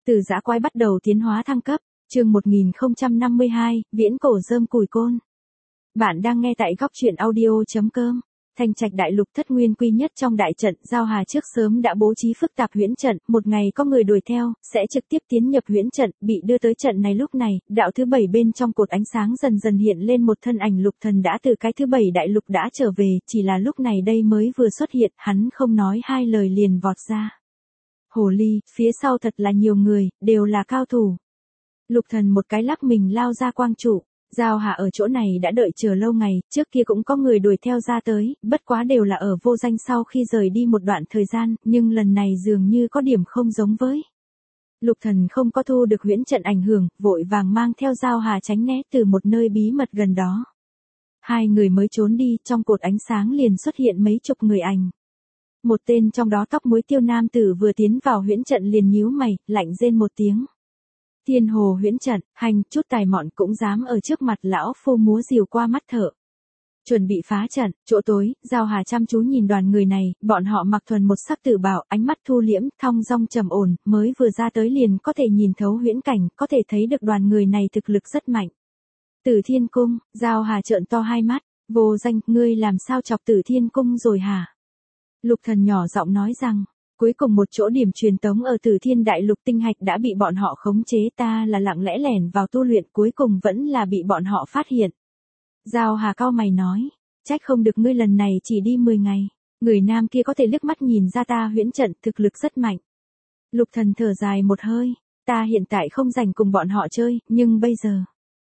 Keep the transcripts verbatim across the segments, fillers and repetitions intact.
Từ dã quái bắt đầu tiến hóa thăng cấp, chương một nghìn không trăm năm mươi hai, viễn cổ rơm củi côn. Bạn đang nghe tại góc truyện audio chấm com. Thanh Trạch đại lục thất nguyên quy nhất trong đại trận, Giao Hà trước sớm đã bố trí phức tạp huyễn trận, một ngày có người đuổi theo, sẽ trực tiếp tiến nhập huyễn trận, bị đưa tới trận này. Lúc này, đạo thứ bảy bên trong cột ánh sáng dần dần hiện lên một thân ảnh. Lục Thần đã từ cái thứ bảy đại lục đã trở về, chỉ là lúc này đây mới vừa xuất hiện, hắn không nói hai lời liền vọt ra. Hồ ly, phía sau thật là nhiều người, đều là cao thủ. Lục Thần một cái lắc mình lao ra quang trụ. Giao Hà ở chỗ này đã đợi chờ lâu ngày, trước kia cũng có người đuổi theo ra tới, bất quá đều là ở vô danh sau khi rời đi một đoạn thời gian, nhưng lần này dường như có điểm không giống với. Lục Thần không có thu được huyễn trận ảnh hưởng, vội vàng mang theo Giao Hà tránh né từ một nơi bí mật gần đó. Hai người mới trốn đi, trong cột ánh sáng liền xuất hiện mấy chục người ảnh. Một tên trong đó tóc muối tiêu nam tử vừa tiến vào huyễn trận liền nhíu mày, lạnh rên một tiếng. Thiên hồ huyễn trận, hành, chút tài mọn cũng dám ở trước mặt lão phu múa rìu qua mắt thợ. Chuẩn bị phá trận, chỗ tối, Giao Hà chăm chú nhìn đoàn người này, bọn họ mặc thuần một sắc tử bào, ánh mắt thu liễm, thong dong trầm ổn, mới vừa ra tới liền có thể nhìn thấu huyễn cảnh, có thể thấy được đoàn người này thực lực rất mạnh. Tử Thiên Cung, Giao Hà trợn to hai mắt, vô danh, ngươi làm sao chọc Tử Thiên Cung rồi hả? Lục Thần nhỏ giọng nói rằng, cuối cùng một chỗ điểm truyền tống ở Tử Thiên Đại Lục tinh hạch đã bị bọn họ khống chế, ta là lặng lẽ lẻn vào tu luyện, cuối cùng vẫn là bị bọn họ phát hiện. Giao Hà cau mày nói, trách không được ngươi lần này chỉ đi mười ngày, người nam kia có thể liếc mắt nhìn ra ta huyễn trận, thực lực rất mạnh. Lục Thần thở dài một hơi, ta hiện tại không rảnh cùng bọn họ chơi, nhưng bây giờ,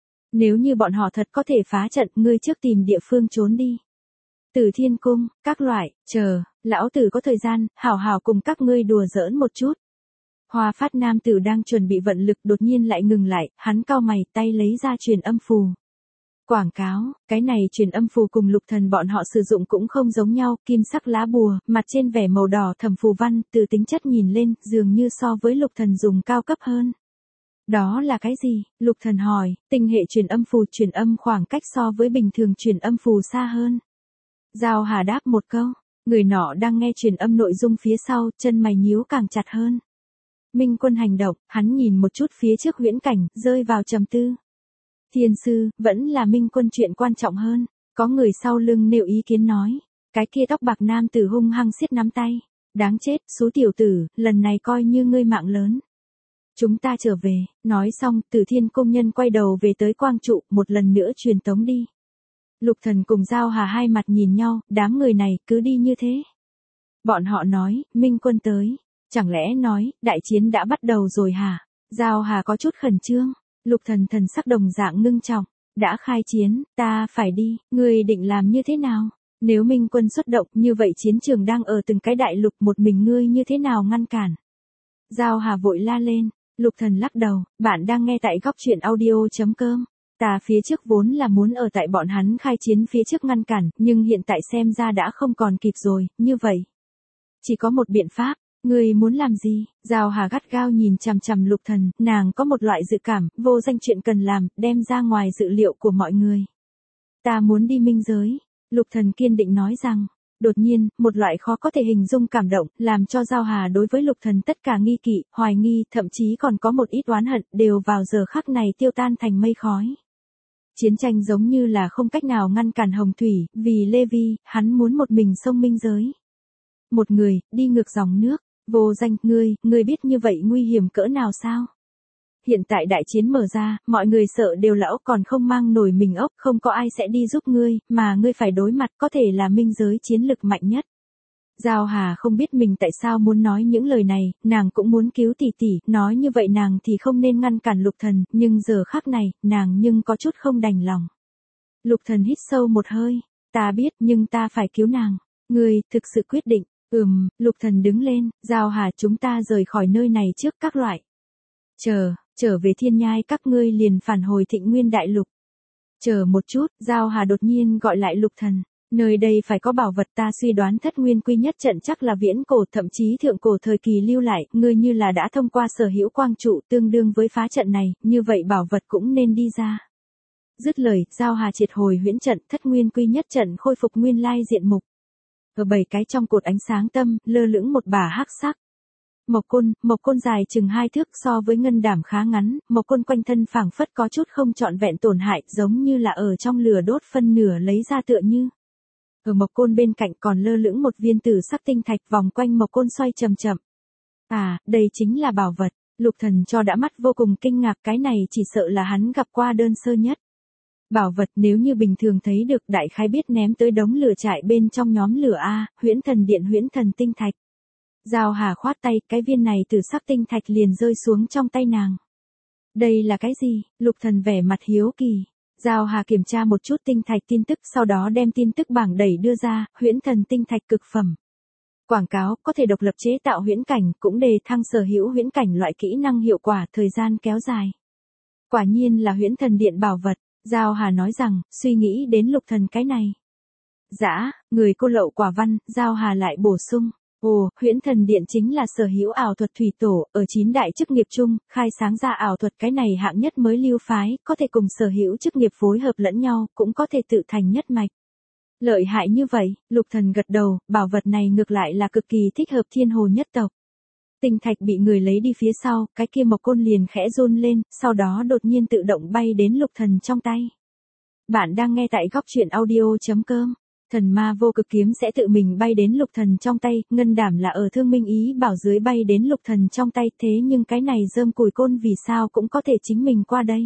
nếu như bọn họ thật có thể phá trận, ngươi trước tìm địa phương trốn đi. Tử Thiên Cung, các loại, chờ, lão tử có thời gian, hảo hảo cùng các ngươi đùa giỡn một chút. Hoa Phát nam tử đang chuẩn bị vận lực đột nhiên lại ngừng lại, hắn cau mày, tay lấy ra truyền âm phù. Quảng cáo, cái này truyền âm phù cùng Lục Thần bọn họ sử dụng cũng không giống nhau, kim sắc lá bùa, mặt trên vẻ màu đỏ thẩm phù văn, từ tính chất nhìn lên, dường như so với Lục Thần dùng cao cấp hơn. Đó là cái gì? Lục Thần hỏi, tinh hệ truyền âm phù, truyền âm khoảng cách so với bình thường truyền âm phù xa hơn. Giao Hà đáp một câu, người nọ đang nghe truyền âm nội dung phía sau, chân mày nhíu càng chặt hơn. Minh Quân hành động, hắn nhìn một chút phía trước huyễn cảnh, rơi vào trầm tư. Thiên sư, vẫn là Minh Quân chuyện quan trọng hơn, có người sau lưng nêu ý kiến nói, cái kia tóc bạc nam tử hung hăng siết nắm tay, đáng chết, số tiểu tử, lần này coi như ngươi mạng lớn. Chúng ta trở về, nói xong, Tử Thiên công nhân quay đầu về tới quang trụ, một lần nữa truyền tống đi. Lục Thần cùng Giao Hà hai mặt nhìn nhau, đám người này cứ đi như thế. Bọn họ nói, Minh Quân tới, chẳng lẽ nói, đại chiến đã bắt đầu rồi hả? Giao Hà có chút khẩn trương, Lục Thần thần sắc đồng dạng ngưng trọng, đã khai chiến, ta phải đi, ngươi định làm như thế nào? Nếu Minh Quân xuất động, như vậy chiến trường đang ở từng cái đại lục, một mình ngươi như thế nào ngăn cản? Giao Hà vội la lên, Lục Thần lắc đầu, bạn đang nghe tại góc truyện audio chấm com. Ta phía trước vốn là muốn ở tại bọn hắn khai chiến phía trước ngăn cản, nhưng hiện tại xem ra đã không còn kịp rồi, như vậy. Chỉ có một biện pháp, ngươi muốn làm gì? Giao Hà gắt gao nhìn chằm chằm Lục Thần, nàng có một loại dự cảm, vô danh chuyện cần làm, đem ra ngoài dự liệu của mọi người. Ta muốn đi minh giới, Lục Thần kiên định nói rằng. Đột nhiên, một loại khó có thể hình dung cảm động, làm cho Giao Hà đối với Lục Thần tất cả nghi kỵ, hoài nghi, thậm chí còn có một ít oán hận, đều vào giờ khắc này tiêu tan thành mây khói. Chiến tranh giống như là không cách nào ngăn cản hồng thủy, vì Lê Vi, hắn muốn một mình xông minh giới. Một người, đi ngược dòng nước, vô danh, ngươi, ngươi biết như vậy nguy hiểm cỡ nào sao? Hiện tại đại chiến mở ra, mọi người sợ đều lão còn không mang nổi mình ốc, không có ai sẽ đi giúp ngươi, mà ngươi phải đối mặt có thể là minh giới chiến lực mạnh nhất. Giao Hà không biết mình tại sao muốn nói những lời này, nàng cũng muốn cứu tỷ tỷ, nói như vậy nàng thì không nên ngăn cản Lục Thần, nhưng giờ khắc này, nàng nhưng có chút không đành lòng. Lục Thần hít sâu một hơi, ta biết nhưng ta phải cứu nàng, ngươi, thực sự quyết định, ừm, Lục Thần đứng lên, Giao Hà chúng ta rời khỏi nơi này trước các loại. Chờ, trở về thiên nhai các ngươi liền phản hồi Thịnh Nguyên Đại Lục. Chờ một chút, Giao Hà đột nhiên gọi lại Lục Thần. Nơi đây phải có bảo vật, ta suy đoán thất nguyên quy nhất trận chắc là viễn cổ thậm chí thượng cổ thời kỳ lưu lại, ngươi như là đã thông qua sở hữu quang trụ tương đương với phá trận này, như vậy bảo vật cũng nên đi ra. Dứt lời, Giao Hà triệt hồi huyễn trận, thất nguyên quy nhất trận khôi phục nguyên lai diện mục. Ở bảy cái trong cột ánh sáng tâm, lơ lửng một bả hắc sắc. Mộc côn, mộc côn dài chừng hai thước so với ngân đảm khá ngắn, mộc côn quanh thân phảng phất có chút không trọn vẹn tổn hại, giống như là ở trong lửa đốt phân nửa lấy ra tựa như. Ở mộc côn bên cạnh còn lơ lửng một viên tử sắc tinh thạch vòng quanh mộc côn xoay chậm chậm. À, đây chính là bảo vật. Lục Thần cho đã mắt vô cùng kinh ngạc, cái này chỉ sợ là hắn gặp qua đơn sơ nhất. Bảo vật nếu như bình thường thấy được đại khái biết ném tới đống lửa trại bên trong nhóm lửa A, huyễn thần điện huyễn thần tinh thạch. Giao Hà khoát tay, cái viên này tử sắc tinh thạch liền rơi xuống trong tay nàng. Đây là cái gì? Lục Thần vẻ mặt hiếu kỳ. Giao Hà kiểm tra một chút tinh thạch tin tức, sau đó đem tin tức bảng đẩy đưa ra, huyễn thần tinh thạch cực phẩm. Quảng cáo, có thể độc lập chế tạo huyễn cảnh, cũng đề thăng sở hữu huyễn cảnh loại kỹ năng hiệu quả, thời gian kéo dài. Quả nhiên là huyễn thần điện bảo vật, Giao Hà nói rằng, suy nghĩ đến Lục Thần cái này. Dã, người cô lậu quả văn, Giao Hà lại bổ sung. Ồ, huyễn thần điện chính là sở hữu ảo thuật thủy tổ, ở chín đại chức nghiệp chung, khai sáng ra ảo thuật cái này hạng nhất mới lưu phái, có thể cùng sở hữu chức nghiệp phối hợp lẫn nhau, cũng có thể tự thành nhất mạch. Lợi hại như vậy, Lục Thần gật đầu, bảo vật này ngược lại là cực kỳ thích hợp thiên hồ nhất tộc. Tinh thạch bị người lấy đi phía sau, cái kia mộc côn liền khẽ run lên, sau đó đột nhiên tự động bay đến Lục Thần trong tay. Bạn đang nghe tại góc truyện audio chấm com. Thần ma vô cực kiếm sẽ tự mình bay đến Lục Thần trong tay, ngân đảm là ở Thương Minh Ý bảo dưới bay đến Lục Thần trong tay, thế nhưng cái này rơm cùi côn vì sao cũng có thể chính mình qua đây.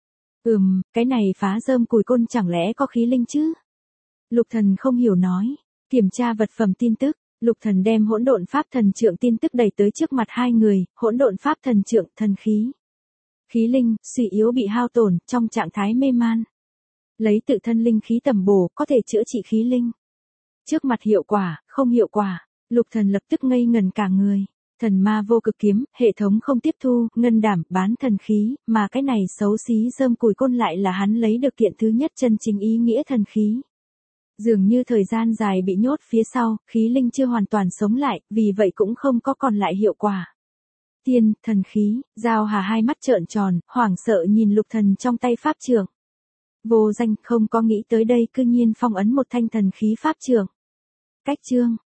Ừm, cái này phá rơm cùi côn chẳng lẽ có khí linh chứ? Lục Thần không hiểu nói. Kiểm tra vật phẩm tin tức, Lục Thần đem hỗn độn pháp thần trượng tin tức đẩy tới trước mặt hai người, hỗn độn pháp thần trượng, thần khí. Khí linh, suy yếu bị hao tổn, trong trạng thái mê man. Lấy tự thân linh khí tầm bổ, có thể chữa trị khí linh. Trước mặt hiệu quả, không hiệu quả, Lục Thần lập tức ngây ngần cả người. Thần ma vô cực kiếm, hệ thống không tiếp thu, ngân đảm, bán thần khí, mà cái này xấu xí rơm cùi côn lại là hắn lấy được kiện thứ nhất chân chính ý nghĩa thần khí. Dường như thời gian dài bị nhốt phía sau, khí linh chưa hoàn toàn sống lại, vì vậy cũng không có còn lại hiệu quả. Tiên, thần khí, Giao Hà hai mắt trợn tròn, hoảng sợ nhìn Lục Thần trong tay pháp trượng. Vô danh không có nghĩ tới đây cư nhiên phong ấn một thanh thần khí pháp trượng. Cách chương,